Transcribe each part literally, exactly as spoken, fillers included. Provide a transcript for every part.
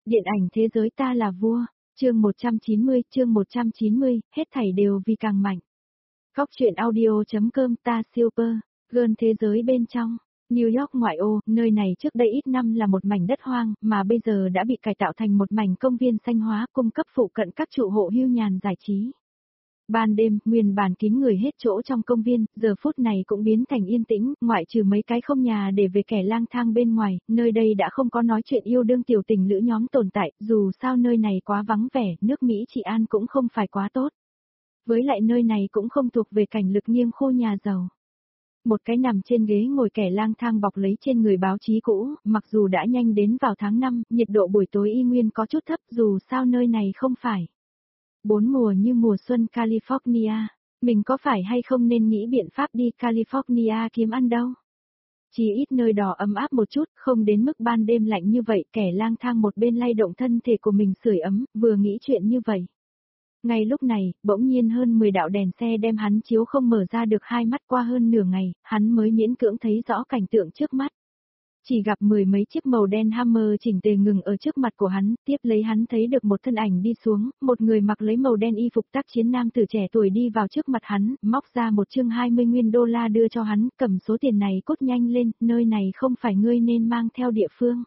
Điện ảnh thế giới ta là vua, chương một trăm chín mươi, chương một trăm chín mươi, hết thảy đều vì càng mạnh. Góc truyện audio.com ta super, girl thế giới bên trong. New York ngoại ô, nơi này trước đây ít năm là một mảnh đất hoang, mà bây giờ đã bị cải tạo thành một mảnh công viên xanh hóa, cung cấp phụ cận các trụ hộ hưu nhàn giải trí. Ban đêm, nguyên bản kín người hết chỗ trong công viên, giờ phút này cũng biến thành yên tĩnh, ngoại trừ mấy cái không nhà để về kẻ lang thang bên ngoài, nơi đây đã không có nói chuyện yêu đương tiểu tình lữ nhóm tồn tại, dù sao nơi này quá vắng vẻ, nước Mỹ trị an cũng không phải quá tốt. Với lại nơi này cũng không thuộc về cảnh lực nghiêng khu nhà giàu. Một cái nằm trên ghế ngồi kẻ lang thang bọc lấy trên người báo chí cũ, mặc dù đã nhanh đến vào tháng năm, nhiệt độ buổi tối y nguyên có chút thấp dù sao nơi này không phải bốn mùa như mùa xuân California, mình có phải hay không nên nghĩ biện pháp đi California kiếm ăn đâu. Chỉ ít nơi đó ấm áp một chút, không đến mức ban đêm lạnh như vậy, kẻ lang thang một bên lay động thân thể của mình sưởi ấm, vừa nghĩ chuyện như vậy. Ngay lúc này, bỗng nhiên hơn mười đạo đèn xe đem hắn chiếu không mở ra được hai mắt, qua hơn nửa ngày, hắn mới miễn cưỡng thấy rõ cảnh tượng trước mắt. Chỉ gặp mười mấy chiếc màu đen Hammer chỉnh tề ngừng ở trước mặt của hắn, tiếp lấy hắn thấy được một thân ảnh đi xuống, một người mặc lấy màu đen y phục tác chiến nam tử trẻ tuổi đi vào trước mặt hắn, móc ra một chương hai mươi nguyên đô la đưa cho hắn, cầm số tiền này cốt nhanh lên, nơi này không phải ngươi nên mang theo địa phương.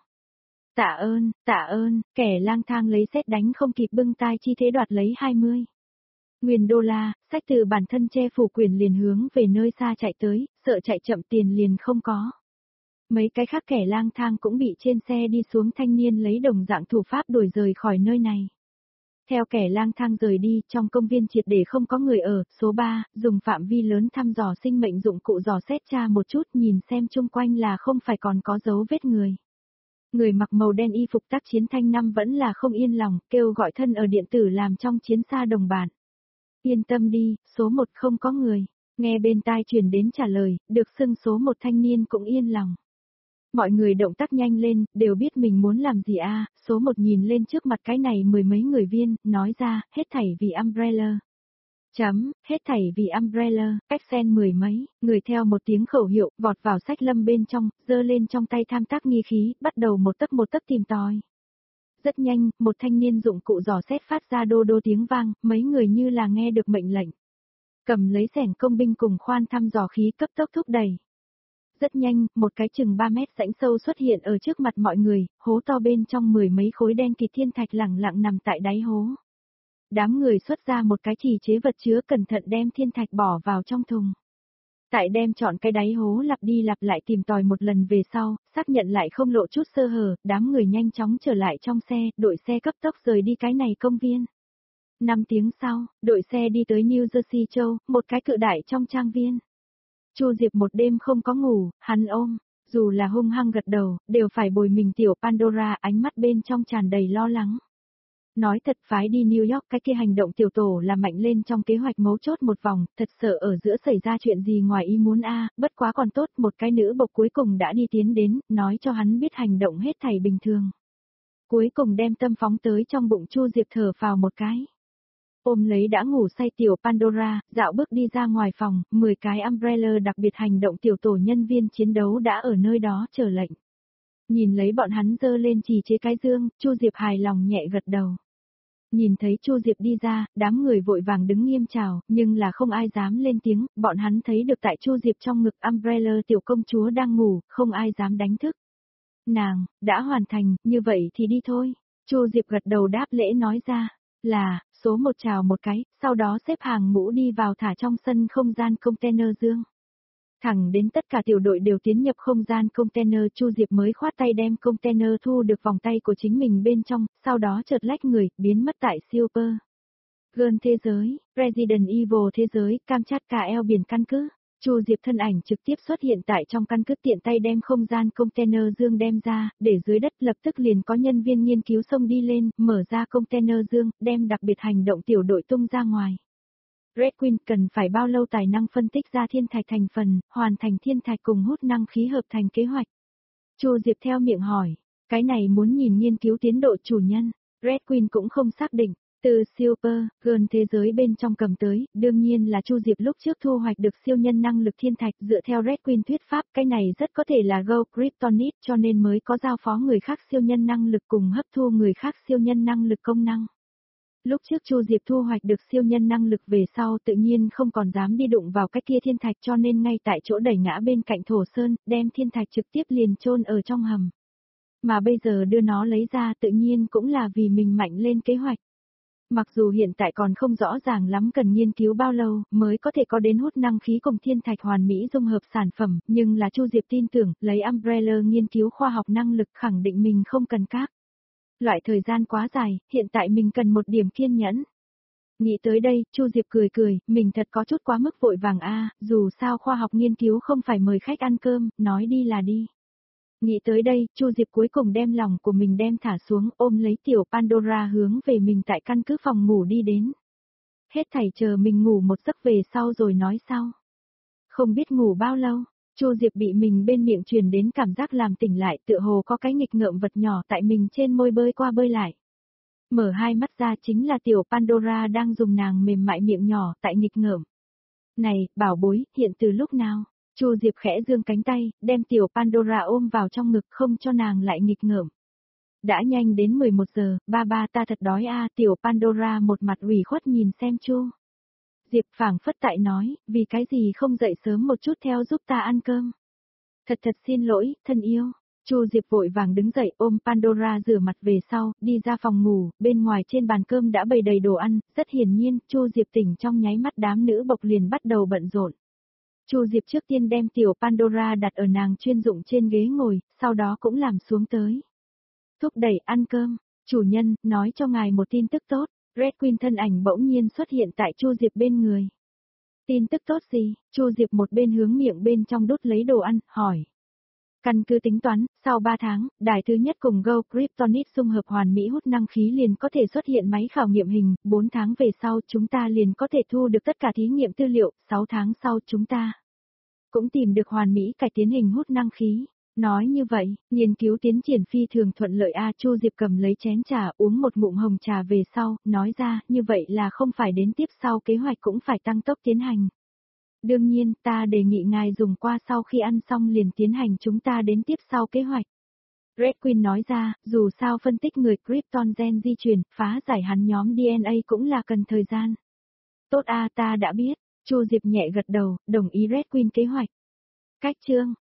Tạ ơn, tạ ơn, kẻ lang thang lấy sét đánh không kịp bưng tai chi thế đoạt lấy hai mươi nguyên đô la, sách từ bản thân che phủ quyền liền hướng về nơi xa chạy tới, sợ chạy chậm tiền liền không có. Mấy cái khác kẻ lang thang cũng bị trên xe đi xuống thanh niên lấy đồng dạng thủ pháp đuổi rời khỏi nơi này. Theo kẻ lang thang rời đi, trong công viên triệt để không có người ở, số ba, dùng phạm vi lớn thăm dò sinh mệnh dụng cụ dò xét tra một chút nhìn xem chung quanh là không phải còn có dấu vết người. Người mặc màu đen y phục tác chiến thanh năm vẫn là không yên lòng, kêu gọi thân ở điện tử làm trong chiến xa đồng bạn. Yên tâm đi, số một không có người. Nghe bên tai truyền đến trả lời, được xưng số một thanh niên cũng yên lòng. Mọi người động tác nhanh lên, đều biết mình muốn làm gì a. À, số một nhìn lên trước mặt cái này mười mấy người viên, nói ra, hết thảy vì Umbrella. Chấm, hết thảy vì Umbrella, accent mười mấy, người theo một tiếng khẩu hiệu, vọt vào sách lâm bên trong, giơ lên trong tay tham tác nghi khí, bắt đầu một tấc một tấc tìm tòi. Rất nhanh, một thanh niên dụng cụ dò xét phát ra đô đô tiếng vang, mấy người như là nghe được mệnh lệnh. Cầm lấy xẻng công binh cùng khoan thăm dò khí cấp tốc thúc đẩy. Rất nhanh, một cái chừng ba mét rãnh sâu xuất hiện ở trước mặt mọi người, hố to bên trong mười mấy khối đen kịt thiên thạch lẳng lặng nằm tại đáy hố. Đám người xuất ra một cái chỉ chế vật chứa cẩn thận đem thiên thạch bỏ vào trong thùng. Tại đem chọn cái đáy hố lặp đi lặp lại tìm tòi một lần về sau, xác nhận lại không lộ chút sơ hở, đám người nhanh chóng trở lại trong xe, đội xe cấp tốc rời đi cái này công viên. Năm tiếng sau, đội xe đi tới New Jersey châu, một cái cự đại trong trang viên. Chu Diệp một đêm không có ngủ, hắn ôm, dù là hung hăng gật đầu, đều phải bồi mình tiểu Pandora, ánh mắt bên trong tràn đầy lo lắng. Nói thật, phái đi New York cái kia hành động tiểu tổ là mạnh lên trong kế hoạch mấu chốt một vòng, thật sợ ở giữa xảy ra chuyện gì ngoài ý muốn a. À, bất quá còn tốt, một cái nữ bộc cuối cùng đã đi tiến đến, nói cho hắn biết hành động hết thảy bình thường. Cuối cùng đem tâm phóng tới trong bụng Chu Diệp thở phào một cái. Ôm lấy đã ngủ say tiểu Pandora, dạo bước đi ra ngoài phòng, mười cái Umbrella đặc biệt hành động tiểu tổ nhân viên chiến đấu đã ở nơi đó chờ lệnh. Nhìn lấy bọn hắn dơ lên chỉ chế cái dương, Chu Diệp hài lòng nhẹ gật đầu. Nhìn thấy Chu Diệp đi ra, đám người vội vàng đứng nghiêm chào, nhưng là không ai dám lên tiếng, bọn hắn thấy được tại Chu Diệp trong ngực Umbrella tiểu công chúa đang ngủ, không ai dám đánh thức. Nàng, đã hoàn thành, như vậy thì đi thôi. Chu Diệp gật đầu đáp lễ nói ra, là, số một chào một cái, sau đó xếp hàng ngũ đi vào thả trong sân không gian container dương. Thẳng đến tất cả tiểu đội đều tiến nhập không gian container, Chu Diệp mới khoát tay đem container thu được vòng tay của chính mình bên trong, sau đó chợt lách người, biến mất tại Super Girl thế giới, Resident Evil thế giới, Kamchatka eo biển căn cứ. Chu Diệp thân ảnh trực tiếp xuất hiện tại trong căn cứ, tiện tay đem không gian container dương đem ra, để dưới đất lập tức liền có nhân viên nghiên cứu xông đi lên, mở ra container dương, đem đặc biệt hành động tiểu đội tung ra ngoài. Red Queen cần phải bao lâu tài năng phân tích ra thiên thạch thành phần, hoàn thành thiên thạch cùng hút năng khí hợp thành kế hoạch? Chu Diệp theo miệng hỏi, cái này muốn nhìn nghiên cứu tiến độ chủ nhân, Red Queen cũng không xác định, Từ Super Girl thế giới bên trong cầm tới, đương nhiên là Chu Diệp lúc trước thu hoạch được siêu nhân năng lực thiên thạch, dựa theo Red Queen thuyết pháp, cái này rất có thể là Gold Kryptonite, cho nên mới có giao phó người khác siêu nhân năng lực cùng hấp thu người khác siêu nhân năng lực công năng. Lúc trước Chu Diệp thu hoạch được siêu nhân năng lực về sau tự nhiên không còn dám đi đụng vào cái kia thiên thạch, cho nên ngay tại chỗ đẩy ngã bên cạnh thổ sơn, đem thiên thạch trực tiếp liền chôn ở trong hầm. Mà bây giờ đưa nó lấy ra tự nhiên cũng là vì mình mạnh lên kế hoạch. Mặc dù hiện tại còn không rõ ràng lắm cần nghiên cứu bao lâu mới có thể có đến hút năng khí cùng thiên thạch hoàn mỹ dung hợp sản phẩm, nhưng là Chu Diệp tin tưởng, lấy Umbrella nghiên cứu khoa học năng lực khẳng định mình không cần các loại thời gian quá dài, hiện tại mình cần một điểm kiên nhẫn. Nghĩ tới đây, Chu Diệp cười cười, mình thật có chút quá mức vội vàng a, dù sao khoa học nghiên cứu không phải mời khách ăn cơm, nói đi là đi. Nghĩ tới đây, Chu Diệp cuối cùng đem lòng của mình đem thả xuống, ôm lấy tiểu Pandora hướng về mình tại căn cứ phòng ngủ đi đến. Hết thảy chờ mình ngủ một giấc về sau rồi nói sau. Không biết ngủ bao lâu, Chu Diệp bị mình bên miệng truyền đến cảm giác làm tỉnh lại, tựa hồ có cái nghịch ngợm vật nhỏ tại mình trên môi bơi qua bơi lại. Mở hai mắt ra chính là tiểu Pandora đang dùng nàng mềm mại miệng nhỏ tại nghịch ngợm. Này, bảo bối, hiện từ lúc nào? Chu Diệp khẽ giương cánh tay, đem tiểu Pandora ôm vào trong ngực không cho nàng lại nghịch ngợm. Đã nhanh đến mười một giờ, ba ba ta thật đói a, tiểu Pandora một mặt ủy khuất nhìn xem Chu Diệp phảng phất tại nói, vì cái gì không dậy sớm một chút theo giúp ta ăn cơm. Thật thật xin lỗi, thân yêu. Chu Diệp vội vàng đứng dậy ôm Pandora rửa mặt về sau, đi ra phòng ngủ, bên ngoài trên bàn cơm đã bày đầy đồ ăn, rất hiển nhiên, Chu Diệp tỉnh trong nháy mắt đám nữ bộc liền bắt đầu bận rộn. Chu Diệp trước tiên đem tiểu Pandora đặt ở nàng chuyên dụng trên ghế ngồi, sau đó cũng làm xuống tới. Thúc đẩy ăn cơm, chủ nhân, nói cho ngài một tin tức tốt, Red Queen thân ảnh bỗng nhiên xuất hiện tại Chu Diệp bên người. Tin tức tốt gì? Chu Diệp một bên hướng miệng bên trong đút lấy đồ ăn, hỏi. Căn cứ tính toán, sau ba tháng, đài thứ nhất cùng Gold Kryptonite dung hợp hoàn mỹ hút năng khí liền có thể xuất hiện máy khảo nghiệm hình, bốn tháng về sau chúng ta liền có thể thu được tất cả thí nghiệm tư liệu, sáu tháng sau chúng ta cũng tìm được hoàn mỹ cải tiến hình hút năng khí. Nói như vậy, nghiên cứu tiến triển phi thường thuận lợi a. Chu Diệp cầm lấy chén trà uống một ngụm hồng trà về sau, nói ra, như vậy là không phải đến tiếp sau kế hoạch cũng phải tăng tốc tiến hành. Đương nhiên, ta đề nghị ngài dùng qua sau khi ăn xong liền tiến hành chúng ta đến tiếp sau kế hoạch. Red Queen nói ra, dù sao phân tích người Krypton gen di truyền, phá giải hắn nhóm đê en a cũng là cần thời gian. Tốt a, ta đã biết. Chu Diệp nhẹ gật đầu, đồng ý Red Queen kế hoạch. Cách chương